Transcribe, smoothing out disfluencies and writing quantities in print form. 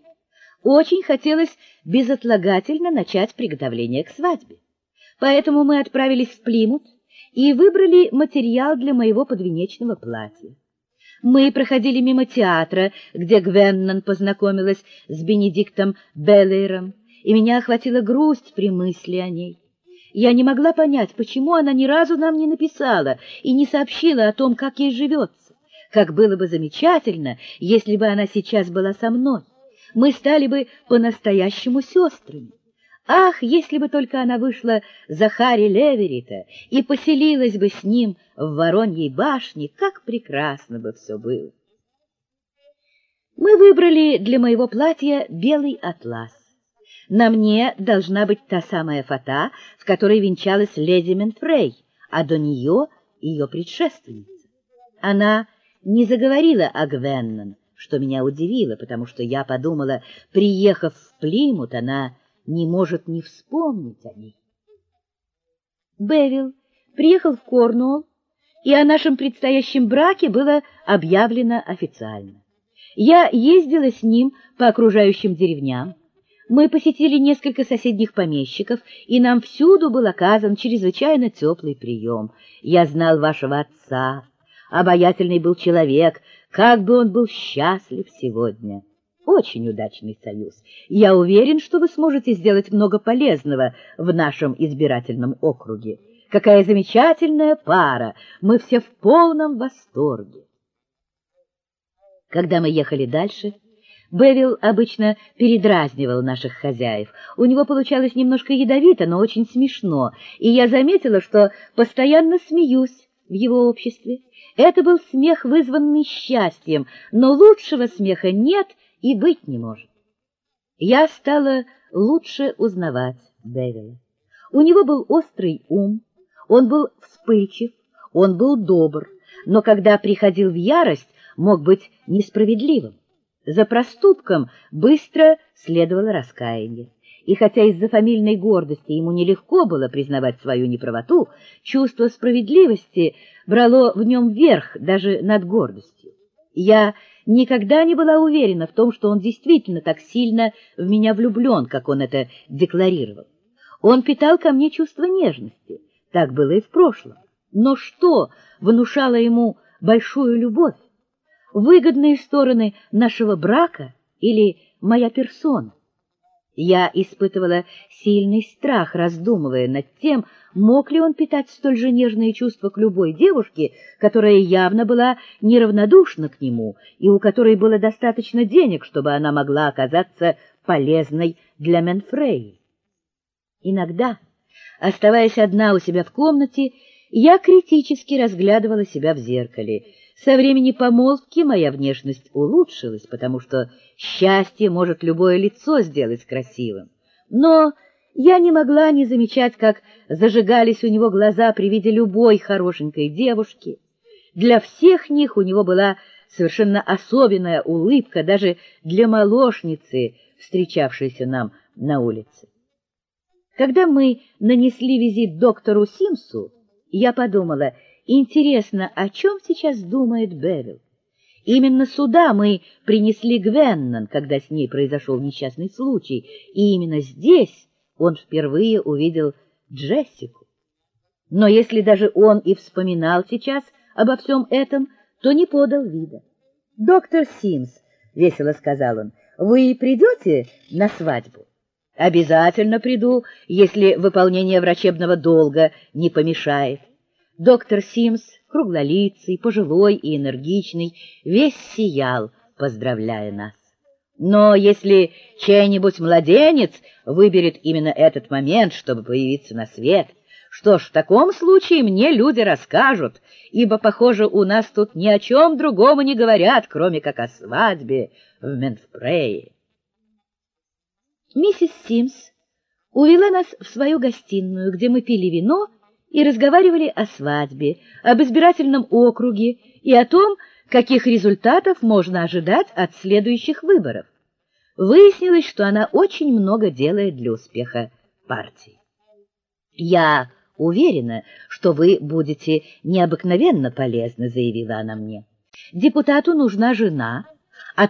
Очень хотелось безотлагательно начать приготовление к свадьбе. Поэтому мы отправились в Плимут и выбрали материал для моего подвенечного платья. Мы проходили мимо театра, где Гвеннон познакомилась с Бенедиктом Беллейром, и меня охватила грусть при мысли о ней. Я не могла понять, почему она ни разу нам не написала и не сообщила о том, как ей живется. Как было бы замечательно, если бы она сейчас была со мной. Мы стали бы по-настоящему сестрами. Ах, если бы только она вышла за Харри Леверита и поселилась бы с ним в Вороньей башне, как прекрасно бы все было. Мы выбрали для моего платья белый атлас. На мне должна быть та самая фата, в которой венчалась леди Менфрей, а до нее ее предшественница. Она не заговорила о Гвеннон, что меня удивило, потому что я подумала, приехав в Плимут, она не может не вспомнить о ней. Бевил приехал в Корнуолл, и о нашем предстоящем браке было объявлено официально. Я ездила с ним по окружающим деревням. Мы посетили несколько соседних помещиков, и нам всюду был оказан чрезвычайно теплый прием. Я знал вашего отца. Обаятельный был человек, как бы он был счастлив сегодня. Очень удачный союз. Я уверен, что вы сможете сделать много полезного в нашем избирательном округе. Какая замечательная пара! Мы все в полном восторге. Когда мы ехали дальше, Бевил обычно передразнивал наших хозяев. У него получалось немножко ядовито, но очень смешно, и я заметила, что постоянно смеюсь в его обществе. Это был смех, вызванный счастьем, но лучшего смеха нет и быть не может. Я стала лучше узнавать Бевила. У него был острый ум, он был вспыльчив, он был добр, но когда приходил в ярость, мог быть несправедливым. За проступком быстро следовало раскаяние. И хотя из-за фамильной гордости ему нелегко было признавать свою неправоту, чувство справедливости брало в нем верх даже над гордостью. Я никогда не была уверена в том, что он действительно так сильно в меня влюблен, как он это декларировал. Он питал ко мне чувство нежности, так было и в прошлом. Но что внушало ему большую любовь? Выгодные стороны нашего брака или моя персона? Я испытывала сильный страх, раздумывая над тем, мог ли он питать столь же нежные чувства к любой девушке, которая явно была неравнодушна к нему и у которой было достаточно денег, чтобы она могла оказаться полезной для Менфреи. Иногда, оставаясь одна у себя в комнате, я критически разглядывала себя в зеркале. Со времени помолвки моя внешность улучшилась, потому что счастье может любое лицо сделать красивым. Но я не могла не замечать, как зажигались у него глаза при виде любой хорошенькой девушки. Для всех них у него была совершенно особенная улыбка, даже для молодожницы, встречавшейся нам на улице. Когда мы нанесли визит доктору Симсу, я подумала, интересно, о чем сейчас думает Бевил? Именно сюда мы принесли Гвеннон, когда с ней произошел несчастный случай, и именно здесь он впервые увидел Джессику. Но если даже он и вспоминал сейчас обо всем этом, то не подал вида. «Доктор Симс», — весело сказал он, — «вы придете на свадьбу?» «Обязательно приду, если выполнение врачебного долга не помешает». Доктор Симс, круглолицый, пожилой и энергичный, весь сиял, поздравляя нас. Но если чей-нибудь младенец выберет именно этот момент, чтобы появиться на свет, что ж, в таком случае мне люди расскажут, ибо, похоже, у нас тут ни о чем другом не говорят, кроме как о свадьбе в Менфрее. Миссис Симс увела нас в свою гостиную, где мы пили вино и разговаривали о свадьбе, об избирательном округе и о том, каких результатов можно ожидать от следующих выборов. Выяснилось, что она очень много делает для успеха партии. «Я уверена, что вы будете необыкновенно полезны», — заявила она мне. «Депутату нужна жена,